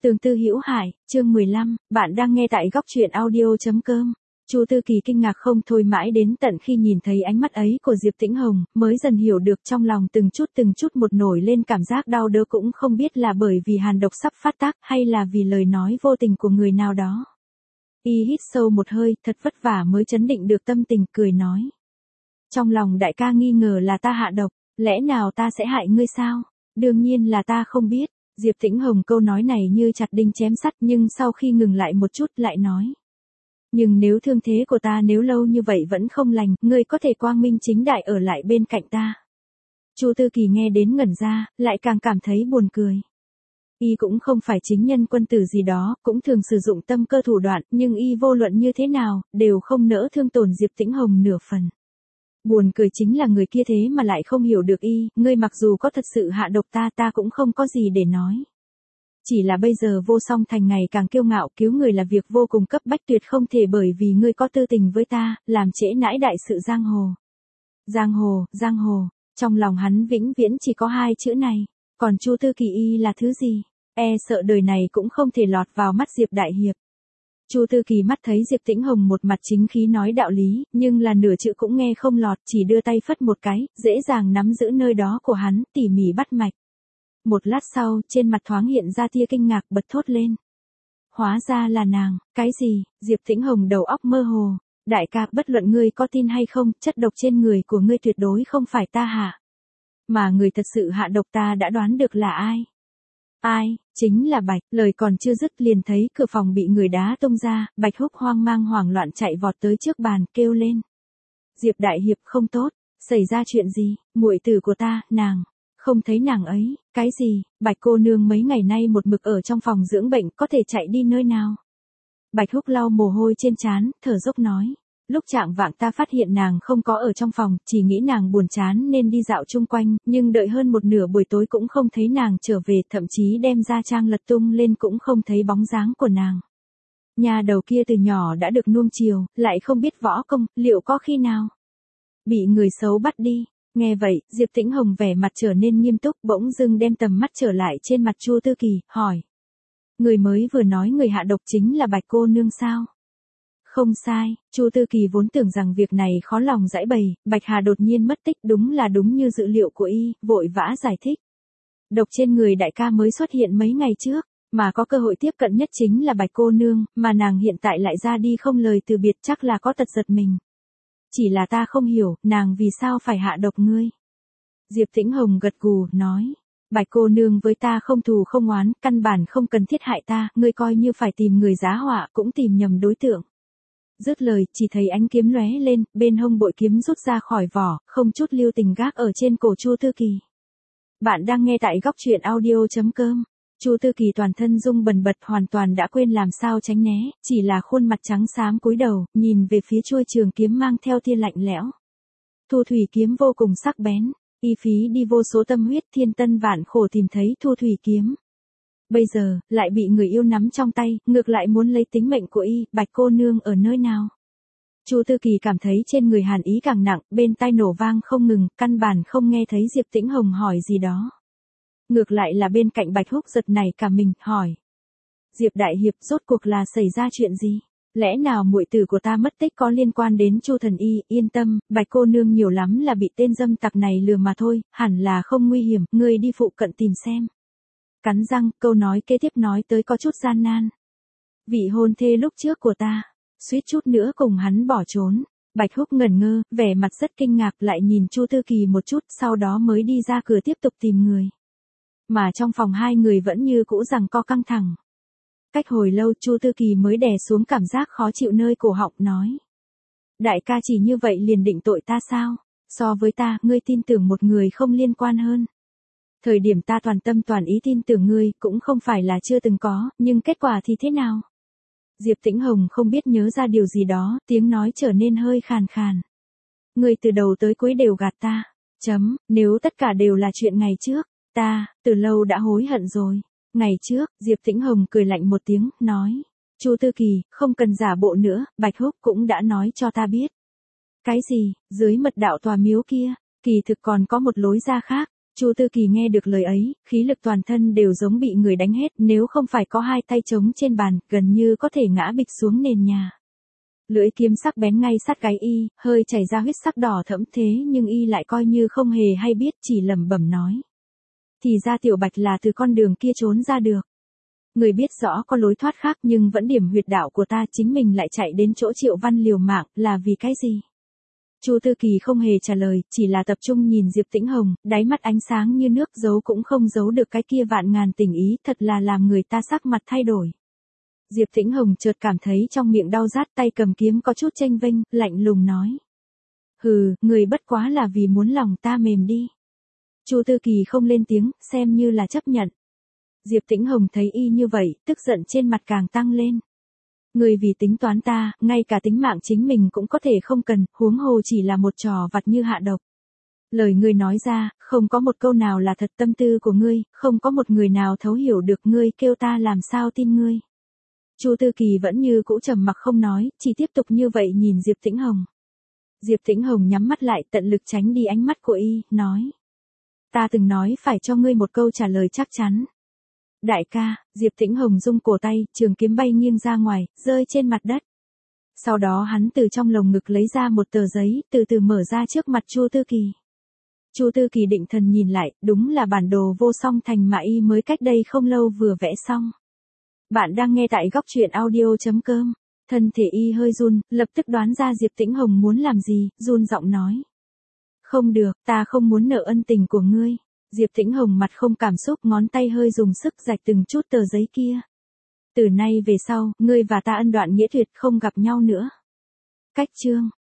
Tương tư hữu hải, chương 15, bạn đang nghe tại góc truyện audio.com. Chu Tư Kỳ kinh ngạc không thôi mãi đến tận khi nhìn thấy ánh mắt ấy của Diệp Tĩnh Hồng, mới dần hiểu được trong lòng từng chút một nổi lên cảm giác đau đớn, cũng không biết là bởi vì hàn độc sắp phát tác hay là vì lời nói vô tình của người nào đó. Y hít sâu một hơi, thật vất vả mới trấn định được tâm tình, cười nói. Trong lòng đại ca nghi ngờ là ta hạ độc, lẽ nào ta sẽ hại ngươi sao? Đương nhiên là ta không biết. Diệp Tĩnh Hồng câu nói này như chặt đinh chém sắt, nhưng sau khi ngừng lại một chút lại nói. Nhưng nếu thương thế của ta nếu lâu như vậy vẫn không lành, ngươi có thể quang minh chính đại ở lại bên cạnh ta. Chu Tư Kỳ nghe đến ngẩn ra, lại càng cảm thấy buồn cười. Y cũng không phải chính nhân quân tử gì đó, cũng thường sử dụng tâm cơ thủ đoạn, nhưng y vô luận như thế nào, đều không nỡ thương tổn Diệp Tĩnh Hồng nửa phần. Buồn cười chính là người kia thế mà lại không hiểu được y, ngươi mặc dù có thật sự hạ độc ta cũng không có gì để nói. Chỉ là bây giờ Vô Song Thành ngày càng kiêu ngạo, cứu người là việc vô cùng cấp bách, tuyệt không thể bởi vì ngươi có tư tình với ta, làm trễ nãi đại sự giang hồ. Giang hồ, trong lòng hắn vĩnh viễn chỉ có hai chữ này, còn Chu Tư Kỳ y là thứ gì, sợ đời này cũng không thể lọt vào mắt Diệp đại hiệp. Chu Tư Kỳ mắt thấy Diệp Tĩnh Hồng một mặt chính khí nói đạo lý, nhưng là nửa chữ cũng nghe không lọt, chỉ đưa tay phất một cái, dễ dàng nắm giữ nơi đó của hắn, tỉ mỉ bắt mạch. Một lát sau, trên mặt thoáng hiện ra tia kinh ngạc, bật thốt lên. Hóa ra là nàng, cái gì? Diệp Tĩnh Hồng đầu óc mơ hồ. Đại ca, bất luận ngươi có tin hay không, chất độc trên người của ngươi tuyệt đối không phải ta hạ. Mà người thật sự hạ độc ta đã đoán được là ai. Ai, chính là Bạch. Lời còn chưa dứt liền thấy cửa phòng bị người đá tung ra, Bạch Húc hoang mang hoảng loạn chạy vọt tới trước bàn, kêu lên. Diệp đại hiệp không tốt, xảy ra chuyện gì? Muội tử của ta, nàng. Không thấy nàng ấy, cái gì? Bạch cô nương mấy ngày nay một mực ở trong phòng dưỡng bệnh, có thể chạy đi nơi nào? Bạch Húc lau mồ hôi trên trán, thở dốc nói. Lúc trạng vạng ta phát hiện nàng không có ở trong phòng, chỉ nghĩ nàng buồn chán nên đi dạo chung quanh, nhưng đợi hơn một nửa buổi tối cũng không thấy nàng trở về, thậm chí đem ra trang lật tung lên cũng không thấy bóng dáng của nàng. Nhà đầu kia từ nhỏ đã được nuông chiều, lại không biết võ công, liệu có khi nào bị người xấu bắt đi? Nghe vậy, Diệp Tĩnh Hồng vẻ mặt trở nên nghiêm túc, bỗng dưng đem tầm mắt trở lại trên mặt Chu Tư Kỳ, hỏi. Người mới vừa nói người hạ độc chính là Bạch cô nương sao? Không sai, Chu Tư Kỳ vốn tưởng rằng việc này khó lòng giải bày, Bạch Hà đột nhiên mất tích đúng như dự liệu của y, vội vã giải thích. Độc trên người đại ca mới xuất hiện mấy ngày trước, mà có cơ hội tiếp cận nhất chính là Bạch cô nương, mà nàng hiện tại lại ra đi không lời từ biệt, chắc là có tật giật mình. Chỉ là ta không hiểu, nàng vì sao phải hạ độc ngươi. Diệp Tĩnh Hồng gật gù, nói. Bạch cô nương với ta không thù không oán, căn bản không cần thiết hại ta, ngươi coi như phải tìm người giá họa, cũng tìm nhầm đối tượng. Dứt lời, chỉ thấy ánh kiếm lóe lên, bên hông bội kiếm rút ra khỏi vỏ, không chút lưu tình gác ở trên cổ Chu Tư Kỳ. Bạn đang nghe tại góc truyện audio.com. Chu Tư Kỳ toàn thân rung bần bật, hoàn toàn đã quên làm sao tránh né, chỉ là khuôn mặt trắng xám cúi đầu, nhìn về phía chuôi trường kiếm mang theo tia lạnh lẽo. Thu thủy kiếm vô cùng sắc bén, y phí đi vô số tâm huyết, thiên tân vạn khổ tìm thấy thu thủy kiếm. Bây giờ, lại bị người yêu nắm trong tay, ngược lại muốn lấy tính mệnh của y, Bạch cô nương ở nơi nào? Chu Tư Kỳ cảm thấy trên người hàn ý càng nặng, bên tai nổ vang không ngừng, căn bản không nghe thấy Diệp Tĩnh Hồng hỏi gì đó. Ngược lại là bên cạnh Bạch Húc giật nảy cả mình, hỏi. Diệp đại hiệp, rốt cuộc là xảy ra chuyện gì? Lẽ nào muội tử của ta mất tích có liên quan đến Chu thần y? Yên tâm, Bạch cô nương nhiều lắm là bị tên dâm tặc này lừa mà thôi, hẳn là không nguy hiểm, ngươi đi phụ cận tìm xem. Cắn răng, câu nói kế tiếp nói tới có chút gian nan. Vị hôn thê lúc trước của ta, suýt chút nữa cùng hắn bỏ trốn. Bạch Húc ngẩn ngơ, vẻ mặt rất kinh ngạc, lại nhìn Chu Tư Kỳ một chút, sau đó mới đi ra cửa tiếp tục tìm người. Mà trong phòng hai người vẫn như cũ giằng co căng thẳng. Cách hồi lâu Chu Tư Kỳ mới đè xuống cảm giác khó chịu nơi cổ họng, nói. Đại ca chỉ như vậy liền định tội ta sao? So với ta, ngươi tin tưởng một người không liên quan hơn. Thời điểm ta toàn tâm toàn ý tin tưởng ngươi, cũng không phải là chưa từng có, nhưng kết quả thì thế nào? Diệp Tĩnh Hồng không biết nhớ ra điều gì đó, tiếng nói trở nên hơi khàn khàn. Ngươi từ đầu tới cuối đều gạt ta. Nếu tất cả đều là chuyện ngày trước, ta, từ lâu đã hối hận rồi. Ngày trước, Diệp Tĩnh Hồng cười lạnh một tiếng, nói. Chu Tư Kỳ, không cần giả bộ nữa, Bạch Húc cũng đã nói cho ta biết. Cái gì, dưới mật đạo tòa miếu kia, kỳ thực còn có một lối ra khác. Chu Tư Kỳ nghe được lời ấy, khí lực toàn thân đều giống bị người đánh hết, nếu không phải có hai tay trống trên bàn, gần như có thể ngã bịch xuống nền nhà. Lưỡi kiếm sắc bén ngay sát gáy y, hơi chảy ra huyết sắc đỏ thẫm thế nhưng y lại coi như không hề hay biết, chỉ lẩm bẩm nói. Thì ra Tiểu Bạch là từ con đường kia trốn ra được. Người biết rõ có lối thoát khác nhưng vẫn điểm huyệt đạo của ta, chính mình lại chạy đến chỗ Triệu Văn liều mạng, là vì cái gì? Chu Tư Kỳ không hề trả lời, chỉ là tập trung nhìn Diệp Tĩnh Hồng, đáy mắt ánh sáng như nước, giấu cũng không giấu được cái kia vạn ngàn tình ý, thật là làm người ta sắc mặt thay đổi. Diệp Tĩnh Hồng chợt cảm thấy trong miệng đau rát, tay cầm kiếm có chút chênh vênh, lạnh lùng nói. Hừ, người bất quá là vì muốn lòng ta mềm đi. Chu Tư Kỳ không lên tiếng, xem như là chấp nhận. Diệp Tĩnh Hồng thấy y như vậy, tức giận trên mặt càng tăng lên. Người vì tính toán ta, ngay cả tính mạng chính mình cũng có thể không cần, huống hồ chỉ là một trò vặt như hạ độc. Lời ngươi nói ra, không có một câu nào là thật, tâm tư của ngươi, không có một người nào thấu hiểu được, ngươi kêu ta làm sao tin ngươi. Chu Tư Kỳ vẫn như cũ trầm mặc không nói, chỉ tiếp tục như vậy nhìn Diệp Tĩnh Hồng. Diệp Tĩnh Hồng nhắm mắt lại, tận lực tránh đi ánh mắt của y, nói. Ta từng nói phải cho ngươi một câu trả lời chắc chắn. Đại ca, Diệp Tĩnh Hồng rung cổ tay, trường kiếm bay nghiêng ra ngoài, rơi trên mặt đất. Sau đó hắn từ trong lồng ngực lấy ra một tờ giấy, từ từ mở ra trước mặt Chu Tư Kỳ. Chu Tư Kỳ định thần nhìn lại, đúng là bản đồ vô song thành mà y mới cách đây không lâu vừa vẽ xong. Bạn đang nghe tại góc truyện audio.com. Thân thể y hơi run, lập tức đoán ra Diệp Tĩnh Hồng muốn làm gì, run giọng nói. Không được, ta không muốn nợ ân tình của ngươi. Diệp Tĩnh Hồng mặt không cảm xúc, ngón tay hơi dùng sức rạch từng chút tờ giấy kia. Từ nay về sau, ngươi và ta ân đoạn nghĩa tuyệt, không gặp nhau nữa. Cách chương.